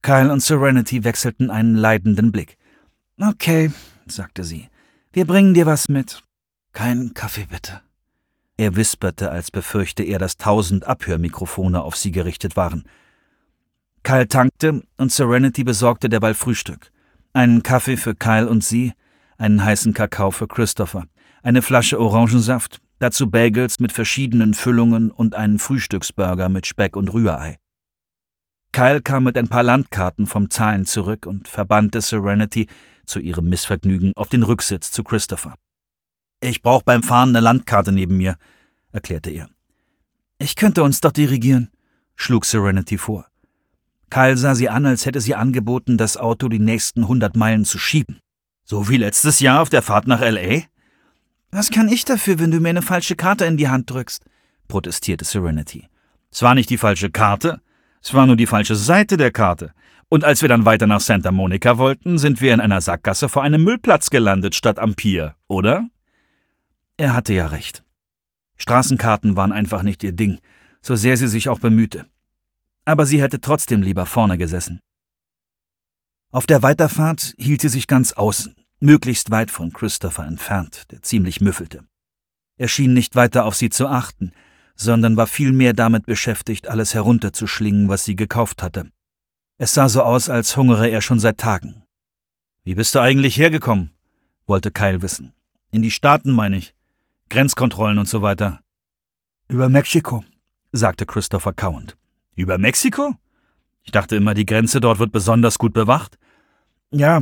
Kyle und Serenity wechselten einen leidenden Blick. »Okay«, sagte sie, »wir bringen dir was mit. Keinen Kaffee, bitte.« Er wisperte, als befürchte er, dass 1000 Abhörmikrofone auf sie gerichtet waren. Kyle tankte und Serenity besorgte derweil Frühstück. Einen Kaffee für Kyle und sie, einen heißen Kakao für Christopher, eine Flasche Orangensaft, dazu Bagels mit verschiedenen Füllungen und einen Frühstücksburger mit Speck und Rührei. Kyle kam mit ein paar Landkarten vom Zahlen zurück und verbannte Serenity, zu ihrem Missvergnügen, auf den Rücksitz zu Christopher. »Ich brauche beim Fahren eine Landkarte neben mir«, erklärte er. »Ich könnte uns doch dirigieren«, schlug Serenity vor. Kyle sah sie an, als hätte sie angeboten, das Auto die nächsten 100 Meilen zu schieben. »So wie letztes Jahr auf der Fahrt nach L.A.?« »Was kann ich dafür, wenn du mir eine falsche Karte in die Hand drückst?«, protestierte Serenity. »Es war nicht die falsche Karte, es war nur die falsche Seite der Karte. Und als wir dann weiter nach Santa Monica wollten, sind wir in einer Sackgasse vor einem Müllplatz gelandet statt am Pier, oder?« Er hatte ja recht. Straßenkarten waren einfach nicht ihr Ding, so sehr sie sich auch bemühte. Aber sie hätte trotzdem lieber vorne gesessen. Auf der Weiterfahrt hielt sie sich ganz außen, möglichst weit von Christopher entfernt, der ziemlich müffelte. Er schien nicht weiter auf sie zu achten, sondern war vielmehr damit beschäftigt, alles herunterzuschlingen, was sie gekauft hatte. Es sah so aus, als hungere er schon seit Tagen. »Wie bist du eigentlich hergekommen?«, wollte Kyle wissen. »In die Staaten, meine ich. Grenzkontrollen und so weiter.« »Über Mexiko«, sagte Christopher kauend. »Über Mexiko? Ich dachte immer, die Grenze dort wird besonders gut bewacht.« »Ja,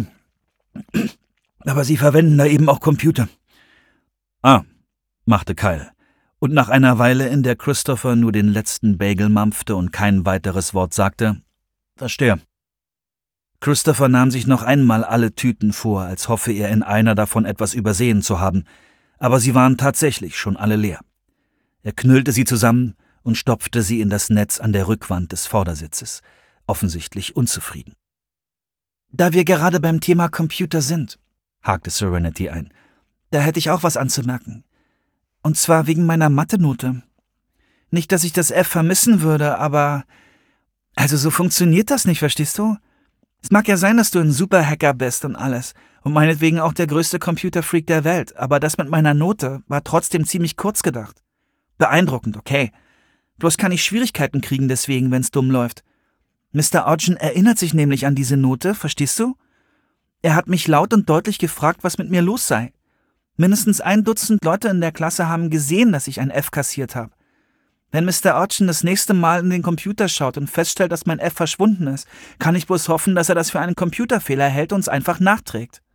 aber sie verwenden da eben auch Computer.« »Ah«, machte Kyle, und nach einer Weile, in der Christopher nur den letzten Bagel mampfte und kein weiteres Wort sagte, »Verstehe.« Christopher nahm sich noch einmal alle Tüten vor, als hoffe er in einer davon etwas übersehen zu haben, aber sie waren tatsächlich schon alle leer. Er knüllte sie zusammen und stopfte sie in das Netz an der Rückwand des Vordersitzes, offensichtlich unzufrieden. »Da wir gerade beim Thema Computer sind«, hakte Serenity ein, »da hätte ich auch was anzumerken. Und zwar wegen meiner Mathe-Note. Nicht, dass ich das F vermissen würde, aber... Also so funktioniert das nicht, verstehst du? Es mag ja sein, dass du ein Superhacker bist und alles und meinetwegen auch der größte Computerfreak der Welt, aber das mit meiner Note war trotzdem ziemlich kurz gedacht. Beeindruckend, okay. Bloß kann ich Schwierigkeiten kriegen deswegen, wenn's dumm läuft. Mr. Ogden erinnert sich nämlich an diese Note, verstehst du? Er hat mich laut und deutlich gefragt, was mit mir los sei. Mindestens 1 Dutzend Leute in der Klasse haben gesehen, dass ich ein F kassiert habe. Wenn Mr. Ogden das nächste Mal in den Computer schaut und feststellt, dass mein F verschwunden ist, kann ich bloß hoffen, dass er das für einen Computerfehler hält und es einfach nachträgt.«